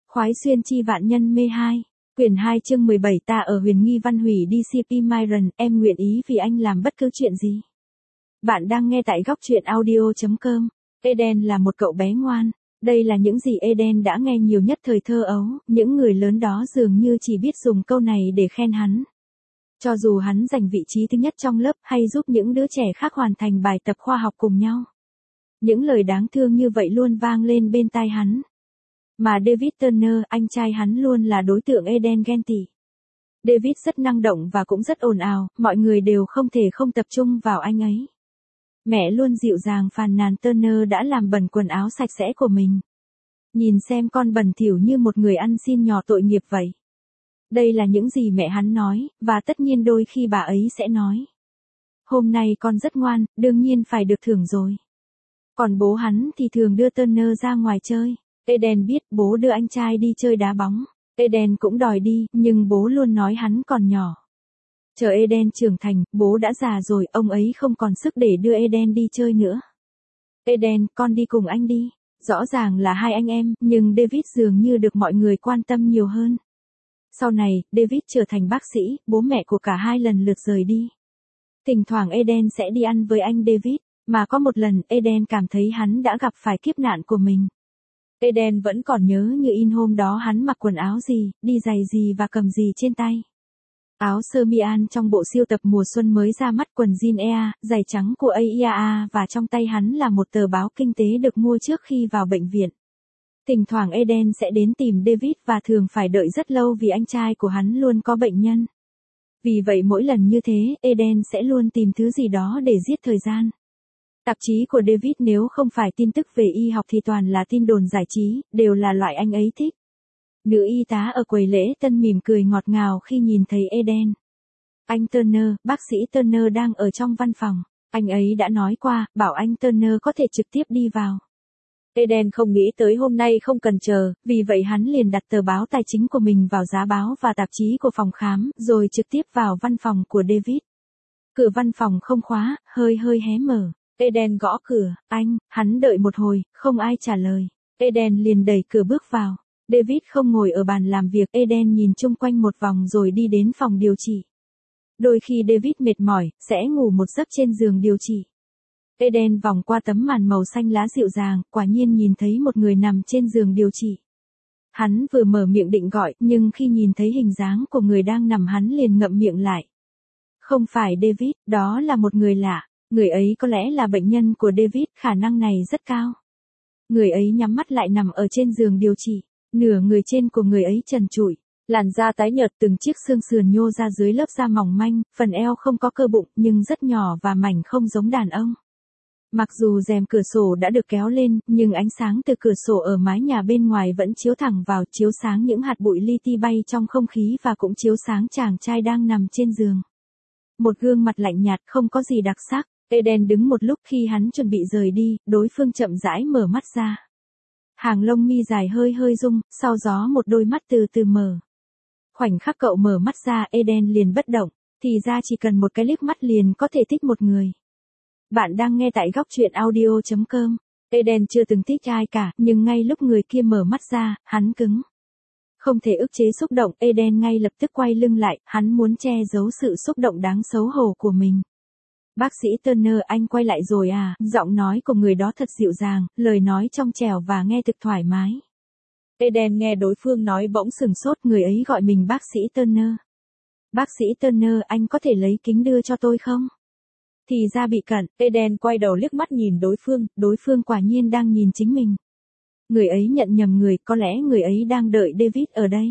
Khoái xuyên chi vạn nhân mê 2, quyển 2 chương 17 ta ở huyền nghi văn hủy đi CP Myron, em nguyện ý vì anh làm bất cứ chuyện gì. Bạn đang nghe tại góc truyện audio.com. Eden là một cậu bé ngoan. Đây là những gì Eden đã nghe nhiều nhất thời thơ ấu, những người lớn đó dường như chỉ biết dùng câu này để khen hắn. Cho dù hắn giành vị trí thứ nhất trong lớp hay giúp những đứa trẻ khác hoàn thành bài tập khoa học cùng nhau. Những lời đáng thương như vậy luôn vang lên bên tai hắn. Mà David Turner, anh trai hắn luôn là đối tượng Eden ghen tị. David rất năng động và cũng rất ồn ào, mọi người đều không thể không tập trung vào anh ấy. Mẹ luôn dịu dàng phàn nàn Turner đã làm bẩn quần áo sạch sẽ của mình. Nhìn xem con bẩn thỉu như một người ăn xin nhỏ tội nghiệp vậy. Đây là những gì mẹ hắn nói, và tất nhiên đôi khi bà ấy sẽ nói. Hôm nay con rất ngoan, đương nhiên phải được thưởng rồi. Còn bố hắn thì thường đưa Turner ra ngoài chơi. Eden biết bố đưa anh trai đi chơi đá bóng. Eden cũng đòi đi, nhưng bố luôn nói hắn còn nhỏ. Chờ Eden trưởng thành, bố đã già rồi, ông ấy không còn sức để đưa Eden đi chơi nữa. Eden, con đi cùng anh đi. Rõ ràng là hai anh em, nhưng David dường như được mọi người quan tâm nhiều hơn. Sau này, David trở thành bác sĩ, bố mẹ của cả hai lần lượt rời đi. Thỉnh thoảng Eden sẽ đi ăn với anh David, mà có một lần Eden cảm thấy hắn đã gặp phải kiếp nạn của mình. Eden vẫn còn nhớ như in hôm đó hắn mặc quần áo gì, đi giày gì và cầm gì trên tay. Áo sơ mi An trong bộ siêu tập mùa xuân mới ra mắt, quần jean Ea, giày trắng của AIA và trong tay hắn là một tờ báo kinh tế được mua trước khi vào bệnh viện. Thỉnh thoảng Eden sẽ đến tìm David và thường phải đợi rất lâu vì anh trai của hắn luôn có bệnh nhân. Vì vậy mỗi lần như thế, Eden sẽ luôn tìm thứ gì đó để giết thời gian. Tạp chí của David nếu không phải tin tức về y học thì toàn là tin đồn giải trí, đều là loại anh ấy thích. Nữ y tá ở quầy lễ tân mỉm cười ngọt ngào khi nhìn thấy Eden. Anh Turner, bác sĩ Turner đang ở trong văn phòng. Anh ấy đã nói qua, bảo anh Turner có thể trực tiếp đi vào. Eden không nghĩ tới hôm nay không cần chờ, vì vậy hắn liền đặt tờ báo tài chính của mình vào giá báo và tạp chí của phòng khám, rồi trực tiếp vào văn phòng của David. Cửa văn phòng không khóa, hơi hé mở. Eden gõ cửa, hắn đợi một hồi, không ai trả lời. Eden liền đẩy cửa bước vào. David không ngồi ở bàn làm việc, Eden nhìn chung quanh một vòng rồi đi đến phòng điều trị. Đôi khi David mệt mỏi, sẽ ngủ một giấc trên giường điều trị. Eden vòng qua tấm màn màu xanh lá dịu dàng, quả nhiên nhìn thấy một người nằm trên giường điều trị. Hắn vừa mở miệng định gọi, nhưng khi nhìn thấy hình dáng của người đang nằm hắn liền ngậm miệng lại. Không phải David, đó là một người lạ. Người ấy có lẽ là bệnh nhân của David, khả năng này rất cao. Người ấy nhắm mắt lại nằm ở trên giường điều trị. Nửa người trên của người ấy trần trụi, làn da tái nhợt, từng chiếc xương sườn nhô ra dưới lớp da mỏng manh, phần eo không có cơ bụng nhưng rất nhỏ và mảnh không giống đàn ông. Mặc dù rèm cửa sổ đã được kéo lên, nhưng ánh sáng từ cửa sổ ở mái nhà bên ngoài vẫn chiếu thẳng vào, chiếu sáng những hạt bụi li ti bay trong không khí và cũng chiếu sáng chàng trai đang nằm trên giường. Một gương mặt lạnh nhạt không có gì đặc sắc. Eden đứng một lúc, khi hắn chuẩn bị rời đi, đối phương chậm rãi mở mắt ra. Hàng lông mi dài hơi rung, sau gió một đôi mắt từ từ mở. Khoảnh khắc cậu mở mắt ra, Eden liền bất động, thì ra chỉ cần một cái liếc mắt liền có thể thích một người. Bạn đang nghe tại góc truyện audio.com. Eden chưa từng thích ai cả, nhưng ngay lúc người kia mở mắt ra, hắn cứng. Không thể ức chế xúc động, Eden ngay lập tức quay lưng lại, hắn muốn che giấu sự xúc động đáng xấu hổ của mình. Bác sĩ Turner, anh quay lại rồi à? Giọng nói của người đó thật dịu dàng, lời nói trong trẻo và nghe thực thoải mái. Eden nghe đối phương nói bỗng sừng sốt, người ấy gọi mình bác sĩ Turner. Bác sĩ Turner, anh có thể lấy kính đưa cho tôi không? Thì ra bị cận, Eden quay đầu liếc mắt nhìn đối phương quả nhiên đang nhìn chính mình. Người ấy nhận nhầm người, có lẽ người ấy đang đợi David ở đây.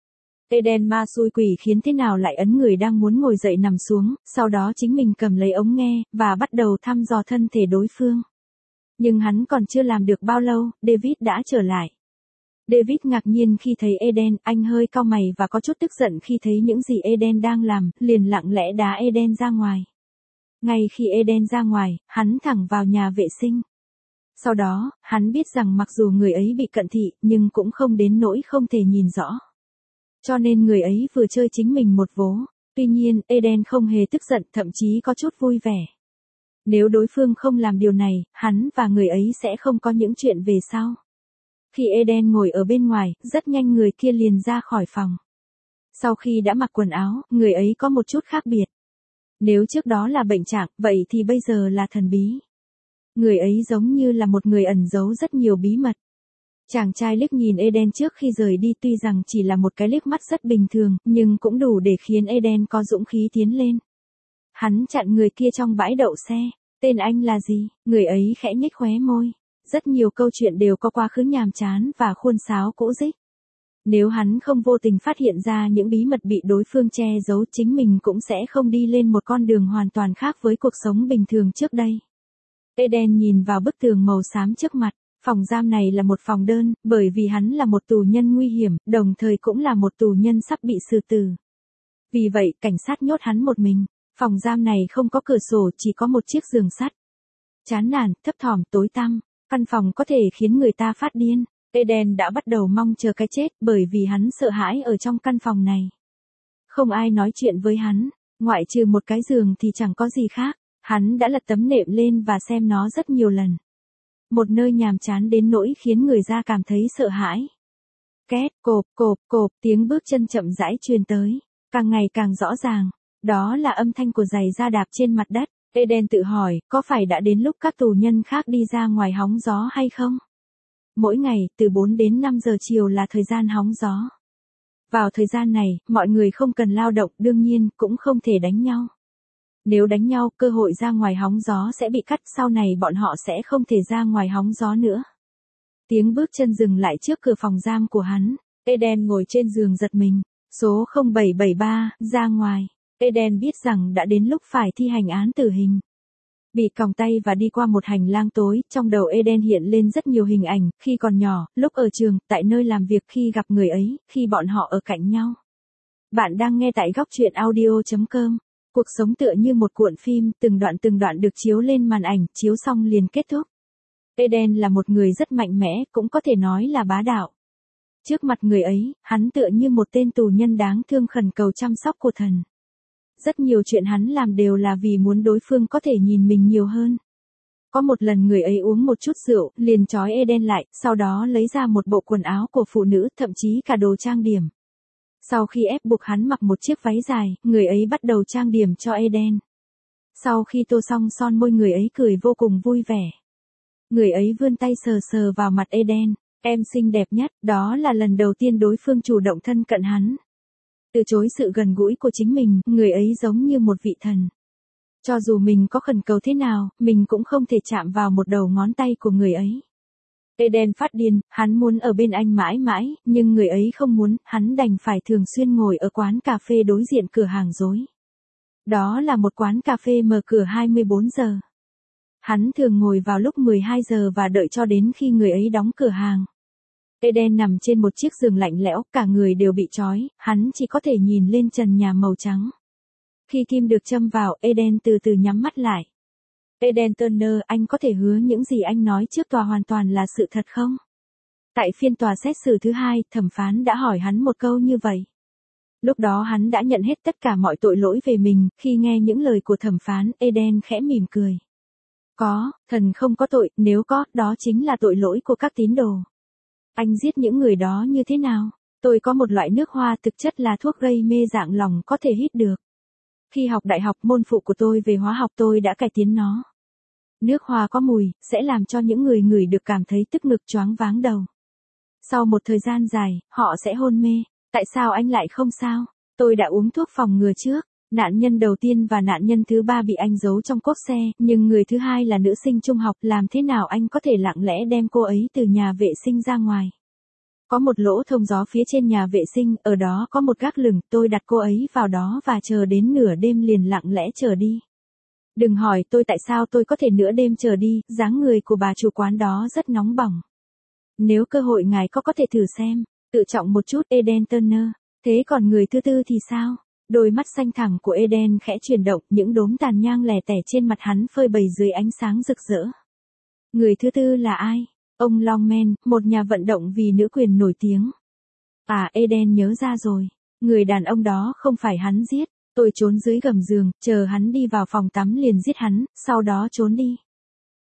Eden ma xui quỷ khiến thế nào lại ấn người đang muốn ngồi dậy nằm xuống, sau đó chính mình cầm lấy ống nghe, và bắt đầu thăm dò thân thể đối phương. Nhưng hắn còn chưa làm được bao lâu, David đã trở lại. David ngạc nhiên khi thấy Eden, anh hơi cau mày và có chút tức giận khi thấy những gì Eden đang làm, liền lặng lẽ đá Eden ra ngoài. Ngay khi Eden ra ngoài, hắn thẳng vào nhà vệ sinh. Sau đó, hắn biết rằng mặc dù người ấy bị cận thị, nhưng cũng không đến nỗi không thể nhìn rõ. Cho nên người ấy vừa chơi chính mình một vố. Tuy nhiên, Eden không hề tức giận, thậm chí có chút vui vẻ. Nếu đối phương không làm điều này, hắn và người ấy sẽ không có những chuyện về sau. Khi Eden ngồi ở bên ngoài, rất nhanh người kia liền ra khỏi phòng. Sau khi đã mặc quần áo, người ấy có một chút khác biệt. Nếu trước đó là bệnh trạng, vậy thì bây giờ là thần bí. Người ấy giống như là một người ẩn giấu rất nhiều bí mật. Chàng trai liếc nhìn Eden trước khi rời đi, tuy rằng chỉ là một cái liếc mắt rất bình thường, nhưng cũng đủ để khiến Eden có dũng khí tiến lên. Hắn chặn người kia trong bãi đậu xe. Tên anh là gì? Người ấy khẽ nhếch khóe môi. Rất nhiều câu chuyện đều có quá khứ nhàm chán và khuôn sáo cũ rích. Nếu hắn không vô tình phát hiện ra những bí mật bị đối phương che giấu, chính mình cũng sẽ không đi lên một con đường hoàn toàn khác với cuộc sống bình thường trước đây. Eden nhìn vào bức tường màu xám trước mặt. Phòng giam này là một phòng đơn, bởi vì hắn là một tù nhân nguy hiểm, đồng thời cũng là một tù nhân sắp bị xử tử. Vì vậy, cảnh sát nhốt hắn một mình. Phòng giam này không có cửa sổ, chỉ có một chiếc giường sắt. Chán nản, thấp thỏm, tối tăm. Căn phòng có thể khiến người ta phát điên. Eden đã bắt đầu mong chờ cái chết, bởi vì hắn sợ hãi ở trong căn phòng này. Không ai nói chuyện với hắn, ngoại trừ một cái giường thì chẳng có gì khác. Hắn đã lật tấm nệm lên và xem nó rất nhiều lần. Một nơi nhàm chán đến nỗi khiến người ta cảm thấy sợ hãi. Két, cộp, cộp, cộp, tiếng bước chân chậm rãi truyền tới, càng ngày càng rõ ràng. Đó là âm thanh của giày da đạp trên mặt đất. Eden tự hỏi, có phải đã đến lúc các tù nhân khác đi ra ngoài hóng gió hay không? Mỗi ngày, từ 4 đến 5 giờ chiều là thời gian hóng gió. Vào thời gian này, mọi người không cần lao động, đương nhiên, cũng không thể đánh nhau. Nếu đánh nhau, cơ hội ra ngoài hóng gió sẽ bị cắt, sau này bọn họ sẽ không thể ra ngoài hóng gió nữa. Tiếng bước chân dừng lại trước cửa phòng giam của hắn. Eden ngồi trên giường giật mình. Số 0773, ra ngoài. Eden biết rằng đã đến lúc phải thi hành án tử hình. Bị còng tay và đi qua một hành lang tối, trong đầu Eden hiện lên rất nhiều hình ảnh, khi còn nhỏ, lúc ở trường, tại nơi làm việc, khi gặp người ấy, khi bọn họ ở cạnh nhau. Bạn đang nghe tại góc truyện audio.com. Cuộc sống tựa như một cuộn phim, từng đoạn được chiếu lên màn ảnh, chiếu xong liền kết thúc. Eden là một người rất mạnh mẽ, cũng có thể nói là bá đạo. Trước mặt người ấy, hắn tựa như một tên tù nhân đáng thương khẩn cầu chăm sóc của thần. Rất nhiều chuyện hắn làm đều là vì muốn đối phương có thể nhìn mình nhiều hơn. Có một lần người ấy uống một chút rượu, liền trói Eden lại, sau đó lấy ra một bộ quần áo của phụ nữ, thậm chí cả đồ trang điểm. Sau khi ép buộc hắn mặc một chiếc váy dài, người ấy bắt đầu trang điểm cho Eden. Sau khi tô xong son môi, người ấy cười vô cùng vui vẻ. Người ấy vươn tay sờ sờ vào mặt Eden. Em xinh đẹp nhất, đó là lần đầu tiên đối phương chủ động thân cận hắn. Từ chối sự gần gũi của chính mình, người ấy giống như một vị thần. Cho dù mình có khẩn cầu thế nào, mình cũng không thể chạm vào một đầu ngón tay của người ấy. Eden phát điên, hắn muốn ở bên anh mãi mãi, nhưng người ấy không muốn, hắn đành phải thường xuyên ngồi ở quán cà phê đối diện cửa hàng rối. Đó là một quán cà phê mở cửa 24 giờ. Hắn thường ngồi vào lúc 12 giờ và đợi cho đến khi người ấy đóng cửa hàng. Eden nằm trên một chiếc giường lạnh lẽo, cả người đều bị trói, hắn chỉ có thể nhìn lên trần nhà màu trắng. Khi kim được châm vào, Eden từ từ nhắm mắt lại. Eden Turner, anh có thể hứa những gì anh nói trước tòa hoàn toàn là sự thật không? Tại phiên tòa xét xử thứ 2, thẩm phán đã hỏi hắn một câu như vậy. Lúc đó hắn đã nhận hết tất cả mọi tội lỗi về mình, khi nghe những lời của thẩm phán, Eden khẽ mỉm cười. Có, thần không có tội, nếu có, đó chính là tội lỗi của các tín đồ. Anh giết những người đó như thế nào? Tôi có một loại nước hoa thực chất là thuốc gây mê dạng lòng có thể hít được. Khi học đại học, môn phụ của tôi về hóa học, tôi đã cải tiến nó. Nước hoa có mùi, sẽ làm cho những người ngửi được cảm thấy tức ngực choáng váng đầu. Sau một thời gian dài, họ sẽ hôn mê. Tại sao anh lại không sao? Tôi đã uống thuốc phòng ngừa trước. Nạn nhân đầu tiên và nạn nhân thứ 3 bị anh giấu trong cốp xe, nhưng người thứ 2 là nữ sinh trung học, làm thế nào anh có thể lặng lẽ đem cô ấy từ nhà vệ sinh ra ngoài? Có một lỗ thông gió phía trên nhà vệ sinh, ở đó có một gác lửng, tôi đặt cô ấy vào đó và chờ đến nửa đêm liền lặng lẽ chờ đi. Đừng hỏi tôi tại sao tôi có thể nửa đêm chờ đi, dáng người của bà chủ quán đó rất nóng bỏng. Nếu cơ hội ngài có thể thử xem, tự trọng một chút Eden Turner. Thế còn người thứ 4 thì sao? Đôi mắt xanh thẳm của Eden khẽ chuyển động, những đốm tàn nhang lẻ tẻ trên mặt hắn phơi bày dưới ánh sáng rực rỡ. Người thứ 4 là ai? Ông Longman, một nhà vận động vì nữ quyền nổi tiếng. À, Eden nhớ ra rồi. Người đàn ông đó không phải hắn giết. Tôi trốn dưới gầm giường, chờ hắn đi vào phòng tắm liền giết hắn, sau đó trốn đi.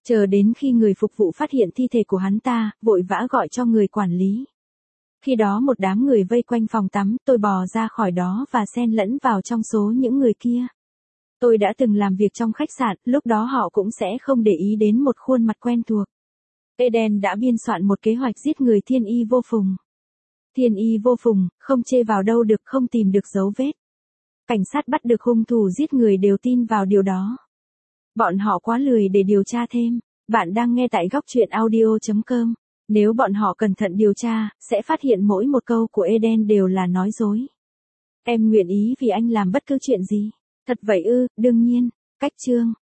Chờ đến khi người phục vụ phát hiện thi thể của hắn ta, vội vã gọi cho người quản lý. Khi đó một đám người vây quanh phòng tắm, tôi bò ra khỏi đó và xen lẫn vào trong số những người kia. Tôi đã từng làm việc trong khách sạn, lúc đó họ cũng sẽ không để ý đến một khuôn mặt quen thuộc. Eden đã biên soạn một kế hoạch giết người thiên y vô phùng. Thiên y vô phùng, không chê vào đâu được, không tìm được dấu vết. Cảnh sát bắt được hung thủ giết người đều tin vào điều đó. Bọn họ quá lười để điều tra thêm. Bạn đang nghe tại góc truyện audio.com. Nếu bọn họ cẩn thận điều tra, sẽ phát hiện mỗi một câu của Eden đều là nói dối. Em nguyện ý vì anh làm bất cứ chuyện gì. Thật vậy ư? Đương nhiên. Cách chương.